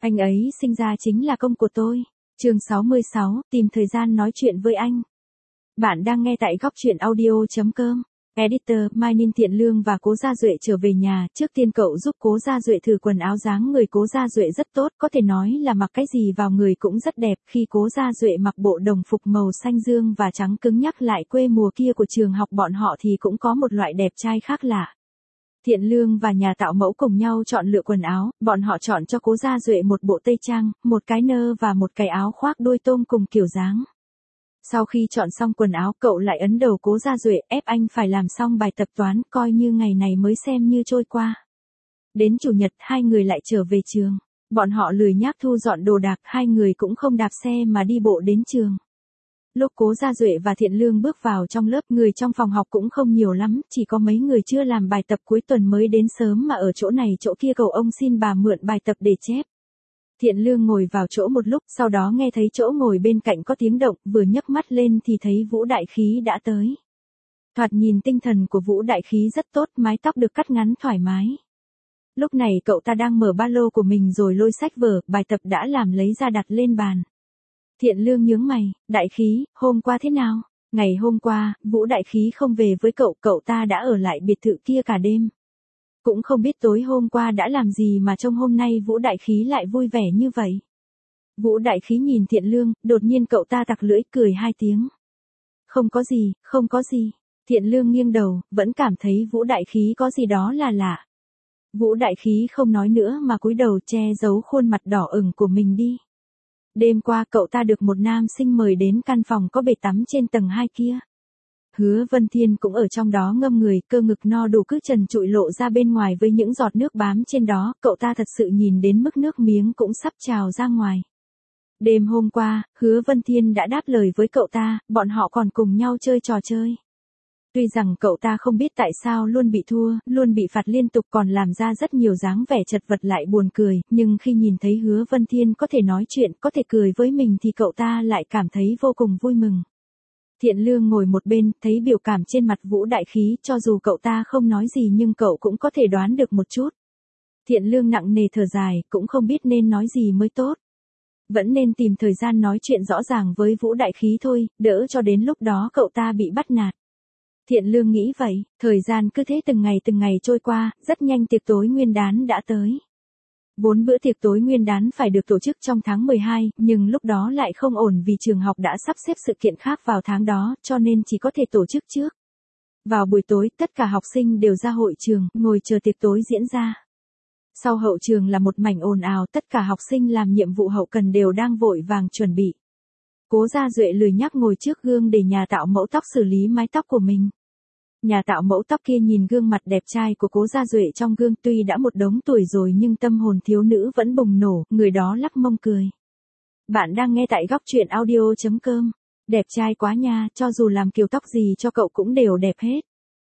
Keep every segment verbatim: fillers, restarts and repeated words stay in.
Anh ấy sinh ra chính là công của tôi. Chương sáu mươi sáu, tìm thời gian nói chuyện với anh. Bạn đang nghe tại góc truyện audio chấm com. Editor, Mai Ninh. Thiện Lương và Cố Gia Duệ trở về nhà, trước tiên cậu giúp Cố Gia Duệ thử quần áo. Dáng người Cố Gia Duệ rất tốt, có thể nói là mặc cái gì vào người cũng rất đẹp. Khi Cố Gia Duệ mặc bộ đồng phục màu xanh dương và trắng cứng nhắc lại quê mùa kia của trường học bọn họ thì cũng có một loại đẹp trai khác lạ. Thiện Lương và nhà tạo mẫu cùng nhau chọn lựa quần áo, bọn họ chọn cho Cố Gia Duệ một bộ tây trang, một cái nơ và một cái áo khoác đôi tôm cùng kiểu dáng. Sau khi chọn xong quần áo, cậu lại ấn đầu Cố Gia Duệ, ép anh phải làm xong bài tập toán, coi như ngày này mới xem như trôi qua. Đến chủ nhật, hai người lại trở về trường. Bọn họ lười nhác thu dọn đồ đạc, hai người cũng không đạp xe mà đi bộ đến trường. Lúc Cố Gia Duệ và Thiện Lương bước vào trong lớp, người trong phòng học cũng không nhiều lắm, chỉ có mấy người chưa làm bài tập cuối tuần mới đến sớm mà ở chỗ này chỗ kia cầu ông xin bà mượn bài tập để chép. Thiện Lương ngồi vào chỗ một lúc, sau đó nghe thấy chỗ ngồi bên cạnh có tiếng động, vừa nhấc mắt lên thì thấy Vũ Đại Khí đã tới. Thoạt nhìn tinh thần của Vũ Đại Khí rất tốt, mái tóc được cắt ngắn thoải mái. Lúc này cậu ta đang mở ba lô của mình rồi lôi sách vở, bài tập đã làm lấy ra đặt lên bàn. Thiện Lương nhướng mày, Đại Khí, hôm qua thế nào? Ngày hôm qua, Vũ Đại Khí không về với cậu, cậu ta đã ở lại biệt thự kia cả đêm. Cũng không biết tối hôm qua đã làm gì mà trông hôm nay Vũ Đại Khí lại vui vẻ như vậy. Vũ Đại Khí nhìn Thiện Lương, đột nhiên cậu ta tặc lưỡi cười hai tiếng. Không có gì, không có gì. Thiện Lương nghiêng đầu, vẫn cảm thấy Vũ Đại Khí có gì đó là lạ. Vũ Đại Khí không nói nữa mà cúi đầu che giấu khuôn mặt đỏ ửng của mình đi. Đêm qua cậu ta được một nam sinh mời đến căn phòng có bể tắm trên tầng hai kia. Hứa Vân Thiên cũng ở trong đó ngâm người, cơ ngực no đủ cứ trần trụi lộ ra bên ngoài với những giọt nước bám trên đó, cậu ta thật sự nhìn đến mức nước miếng cũng sắp trào ra ngoài. Đêm hôm qua, Hứa Vân Thiên đã đáp lời với cậu ta, bọn họ còn cùng nhau chơi trò chơi. Tuy rằng cậu ta không biết tại sao luôn bị thua, luôn bị phạt liên tục còn làm ra rất nhiều dáng vẻ chật vật lại buồn cười, nhưng khi nhìn thấy Hứa Vân Thiên có thể nói chuyện, có thể cười với mình thì cậu ta lại cảm thấy vô cùng vui mừng. Thiện Lương ngồi một bên, thấy biểu cảm trên mặt Vũ Đại Khí, cho dù cậu ta không nói gì nhưng cậu cũng có thể đoán được một chút. Thiện Lương nặng nề thở dài, cũng không biết nên nói gì mới tốt. Vẫn nên tìm thời gian nói chuyện rõ ràng với Vũ Đại Khí thôi, đỡ cho đến lúc đó cậu ta bị bắt nạt. Thiện Lương nghĩ vậy, thời gian cứ thế từng ngày từng ngày trôi qua, rất nhanh tiệc tối Nguyên đán đã tới. Vốn bữa tiệc tối Nguyên đán phải được tổ chức trong tháng mười hai, nhưng lúc đó lại không ổn vì trường học đã sắp xếp sự kiện khác vào tháng đó, cho nên chỉ có thể tổ chức trước. Vào buổi tối, tất cả học sinh đều ra hội trường, ngồi chờ tiệc tối diễn ra. Sau hậu trường là một mảnh ồn ào, tất cả học sinh làm nhiệm vụ hậu cần đều đang vội vàng chuẩn bị. Cố Gia Duệ lười nhác ngồi trước gương để nhà tạo mẫu tóc xử lý mái tóc của mình. Nhà tạo mẫu tóc kia nhìn gương mặt đẹp trai của Cố Gia Duệ trong gương, tuy đã một đống tuổi rồi nhưng tâm hồn thiếu nữ vẫn bùng nổ, người đó lắc mông cười. Bạn đang nghe tại góc truyện audio chấm com. Đẹp trai quá nha, cho dù làm kiểu tóc gì cho cậu cũng đều đẹp hết.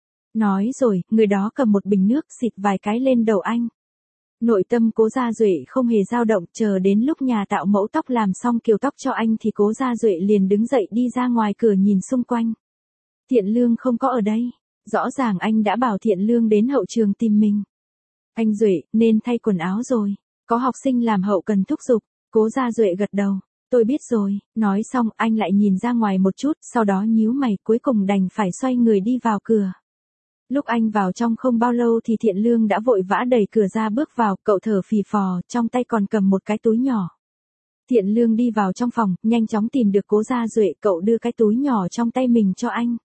Nói rồi, người đó cầm một bình nước xịt vài cái lên đầu anh. Nội tâm Cố Gia Duệ không hề dao động, chờ đến lúc nhà tạo mẫu tóc làm xong kiểu tóc cho anh thì Cố Gia Duệ liền đứng dậy đi ra ngoài cửa nhìn xung quanh. Thiện Lương không có ở đây. Rõ ràng anh đã bảo Thiện Lương đến hậu trường tìm mình. Anh Duệ, nên thay quần áo rồi. Có học sinh làm hậu cần thúc giục. Cố Gia Duệ gật đầu. Tôi biết rồi. Nói xong anh lại nhìn ra ngoài một chút, sau đó nhíu mày, cuối cùng đành phải xoay người đi vào cửa. Lúc anh vào trong không bao lâu thì Thiện Lương đã vội vã đẩy cửa ra bước vào, cậu thở phì phò, trong tay còn cầm một cái túi nhỏ. Thiện Lương đi vào trong phòng, nhanh chóng tìm được Cố Gia Duệ, cậu đưa cái túi nhỏ trong tay mình cho anh.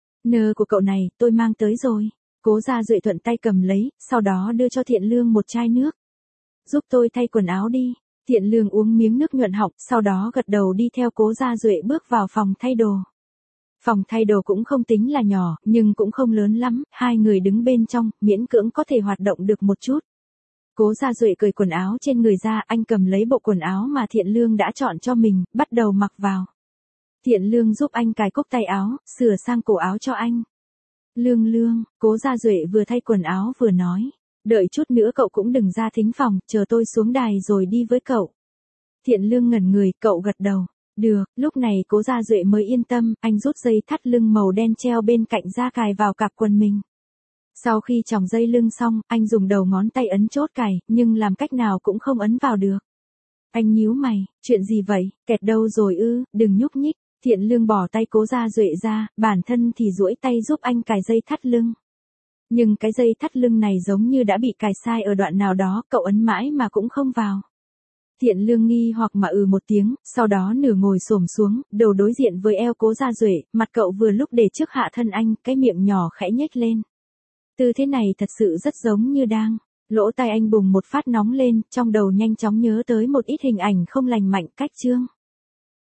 Nơ của cậu này, tôi mang tới rồi. Cố Gia Duệ thuận tay cầm lấy, sau đó đưa cho Thiện Lương một chai nước. Giúp tôi thay quần áo đi. Thiện Lương uống miếng nước nhuận họng, sau đó gật đầu đi theo Cố Gia Duệ bước vào phòng thay đồ. Phòng thay đồ cũng không tính là nhỏ, nhưng cũng không lớn lắm, hai người đứng bên trong, miễn cưỡng có thể hoạt động được một chút. Cố Gia Duệ cởi quần áo trên người ra, anh cầm lấy bộ quần áo mà Thiện Lương đã chọn cho mình, bắt đầu mặc vào. Thiện Lương giúp anh cài cúc tay áo, sửa sang cổ áo cho anh. Lương Lương, Cố Gia Duệ vừa thay quần áo vừa nói. Đợi chút nữa cậu cũng đừng ra thính phòng, chờ tôi xuống đài rồi đi với cậu. Thiện Lương ngẩn người, cậu gật đầu. Được, lúc này Cố Gia Duệ mới yên tâm, anh rút dây thắt lưng màu đen treo bên cạnh ra cài vào cặp quần mình. Sau khi chòng dây lưng xong, anh dùng đầu ngón tay ấn chốt cài, nhưng làm cách nào cũng không ấn vào được. Anh nhíu mày, chuyện gì vậy, kẹt đâu rồi ư, đừng nhúc nhích. Thiện Lương bỏ tay Cố Gia Duệ ra, bản thân thì duỗi tay giúp anh cài dây thắt lưng. Nhưng cái dây thắt lưng này giống như đã bị cài sai ở đoạn nào đó, cậu ấn mãi mà cũng không vào. Thiện Lương nghi hoặc mà ừ một tiếng, sau đó nửa ngồi xổm xuống, đầu đối diện với eo Cố Gia Duệ, mặt cậu vừa lúc để trước hạ thân anh, cái miệng nhỏ khẽ nhếch lên. Tư thế này thật sự rất giống như đang, lỗ tai anh bùng một phát nóng lên, trong đầu nhanh chóng nhớ tới một ít hình ảnh không lành mạnh cách chương.